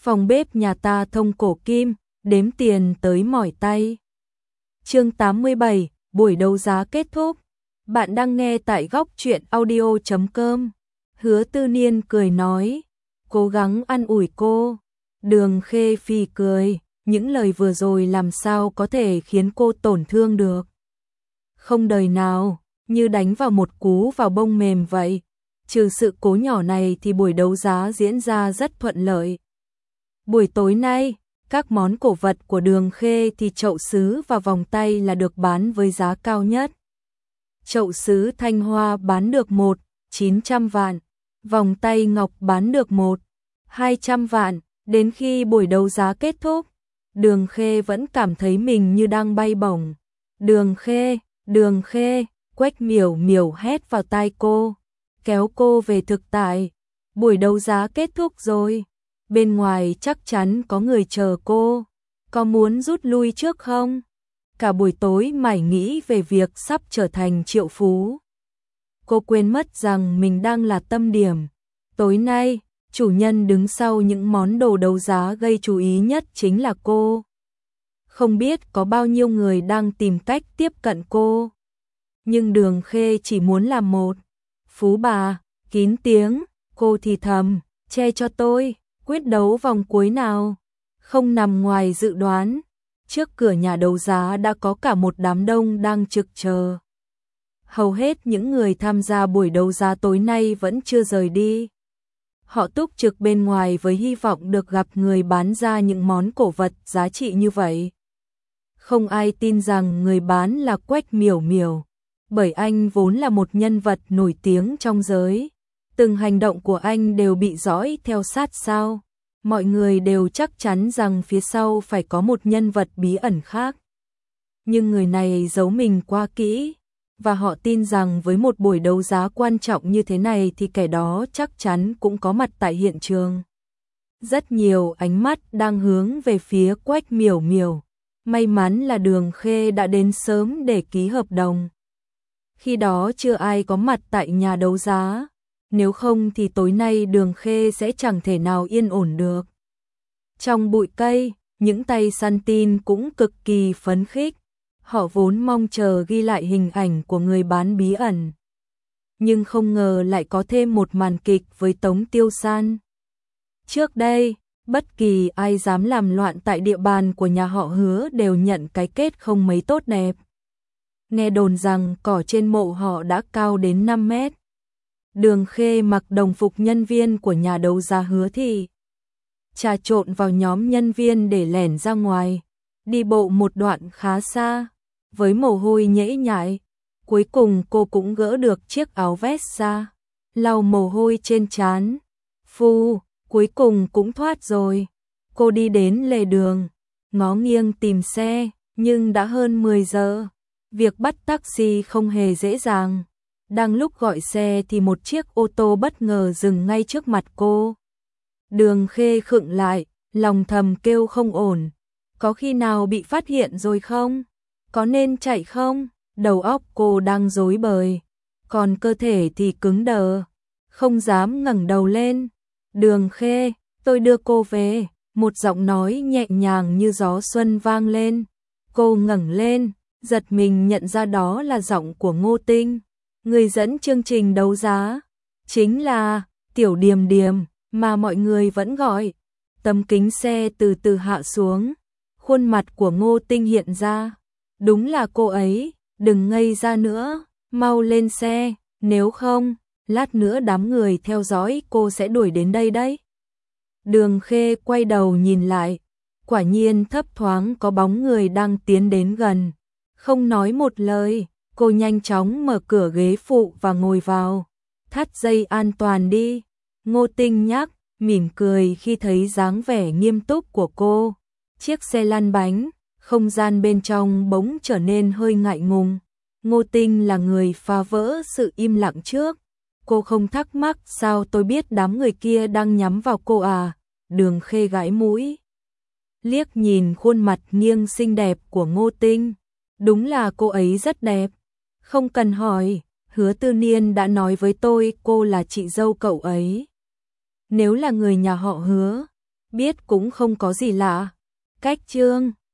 Phòng bếp nhà ta thông cổ kim, đếm tiền tới mỏi tay. Chương 87, buổi đấu giá kết thúc. Bạn đang nghe tại góc truyện audio.com. Hứa Tư Niên cười nói, cố gắng an ủi cô. Đường Khê phì cười, những lời vừa rồi làm sao có thể khiến cô tổn thương được. Không đời nào, như đánh vào một cú vào bông mềm vậy. Trừ sự cố nhỏ này thì buổi đấu giá diễn ra rất thuận lợi. Buổi tối nay, các món cổ vật của Đường Khê thì chậu sứ và vòng tay là được bán với giá cao nhất. Chậu sứ Thanh Hoa bán được 900 vạn, vòng tay ngọc bán được 200 vạn. Đến khi buổi đấu giá kết thúc, Đường Khê vẫn cảm thấy mình như đang bay bổng. Đường Khê, Quách Miểu Miểu hét vào tai cô, kéo cô về thực tại. Buổi đấu giá kết thúc rồi, bên ngoài chắc chắn có người chờ cô, có muốn rút lui trước không? Cả buổi tối mải nghĩ về việc sắp trở thành triệu phú. Cô quên mất rằng mình đang là tâm điểm. Tối nay, chủ nhân đứng sau những món đồ đấu giá gây chú ý nhất chính là cô. Không biết có bao nhiêu người đang tìm cách tiếp cận cô. Nhưng Đường Khê chỉ muốn làm một phú bà, kín tiếng, cô thì thầm, che cho tôi, quyết đấu vòng cuối nào. Không nằm ngoài dự đoán, trước cửa nhà đấu giá đã có cả một đám đông đang trực chờ. Hầu hết những người tham gia buổi đấu giá tối nay vẫn chưa rời đi. Họ túc trực bên ngoài với hy vọng được gặp người bán ra những món cổ vật giá trị như vậy. Không ai tin rằng người bán là Quách Miểu Miểu, bởi anh vốn là một nhân vật nổi tiếng trong giới. Từng hành động của anh đều bị dõi theo sát sao. Mọi người đều chắc chắn rằng phía sau phải có một nhân vật bí ẩn khác. Nhưng người này giấu mình quá kỹ, và họ tin rằng với một buổi đấu giá quan trọng như thế này thì kẻ đó chắc chắn cũng có mặt tại hiện trường. Rất nhiều ánh mắt đang hướng về phía Quách Miểu Miểu. May mắn là Đường Khê đã đến sớm để ký hợp đồng. Khi đó chưa ai có mặt tại nhà đấu giá. Nếu không thì tối nay Đường Khê sẽ chẳng thể nào yên ổn được. Trong bụi cây, những tay săn tin cũng cực kỳ phấn khích. Họ vốn mong chờ ghi lại hình ảnh của người bán bí ẩn. Nhưng không ngờ lại có thêm một màn kịch với Tống Tiêu San. Trước đây, bất kỳ ai dám làm loạn tại địa bàn của nhà họ Hứa đều nhận cái kết không mấy tốt đẹp. Nghe đồn rằng cỏ trên mộ họ đã cao đến 5 mét. Đường Khê mặc đồng phục nhân viên của nhà đấu giá Hứa Thị, trà trộn vào nhóm nhân viên để lẻn ra ngoài, đi bộ một đoạn khá xa, với mồ hôi nhễ nhại. Cuối cùng cô cũng gỡ được chiếc áo vest ra, lau mồ hôi trên trán. Cuối cùng cũng thoát rồi. Cô đi đến lề đường, ngó nghiêng tìm xe, nhưng đã hơn 10 giờ. Việc bắt taxi không hề dễ dàng. Đang lúc gọi xe thì một chiếc ô tô bất ngờ dừng ngay trước mặt cô. Đường Khê khựng lại, lòng thầm kêu không ổn. Có khi nào bị phát hiện rồi không? Có nên chạy không? Đầu óc cô đang rối bời, còn cơ thể thì cứng đờ, không dám ngẩng đầu lên. Đường Khê, tôi đưa cô về. Một giọng nói nhẹ nhàng như gió xuân vang lên. Cô ngẩng lên, giật mình nhận ra đó là giọng của Ngô Tinh, người dẫn chương trình đấu giá, chính là Tiểu Điềm Điềm mà mọi người vẫn gọi. Tấm kính xe từ từ hạ xuống, khuôn mặt của Ngô Tinh hiện ra. Đúng là cô ấy, đừng ngây ra nữa, mau lên xe, nếu không, lát nữa đám người theo dõi cô sẽ đuổi đến đây đấy. Đường Khê quay đầu nhìn lại, quả nhiên thấp thoáng có bóng người đang tiến đến gần. Không nói một lời, cô nhanh chóng mở cửa ghế phụ và ngồi vào. Thắt dây an toàn đi, Ngô Tinh nhắc, mỉm cười khi thấy dáng vẻ nghiêm túc của cô. Chiếc xe lăn bánh, không gian bên trong bỗng trở nên hơi ngại ngùng. Ngô Tinh là người phá vỡ sự im lặng trước. Cô không thắc mắc sao tôi biết đám người kia đang nhắm vào cô à? Đường Khê gãi mũi, liếc nhìn khuôn mặt nghiêng xinh đẹp của Ngô Tinh. Đúng là cô ấy rất đẹp. Không cần hỏi, Hứa Tư Niên đã nói với tôi cô là chị dâu cậu ấy. Nếu là người nhà họ Hứa, biết cũng không có gì lạ. Cách chương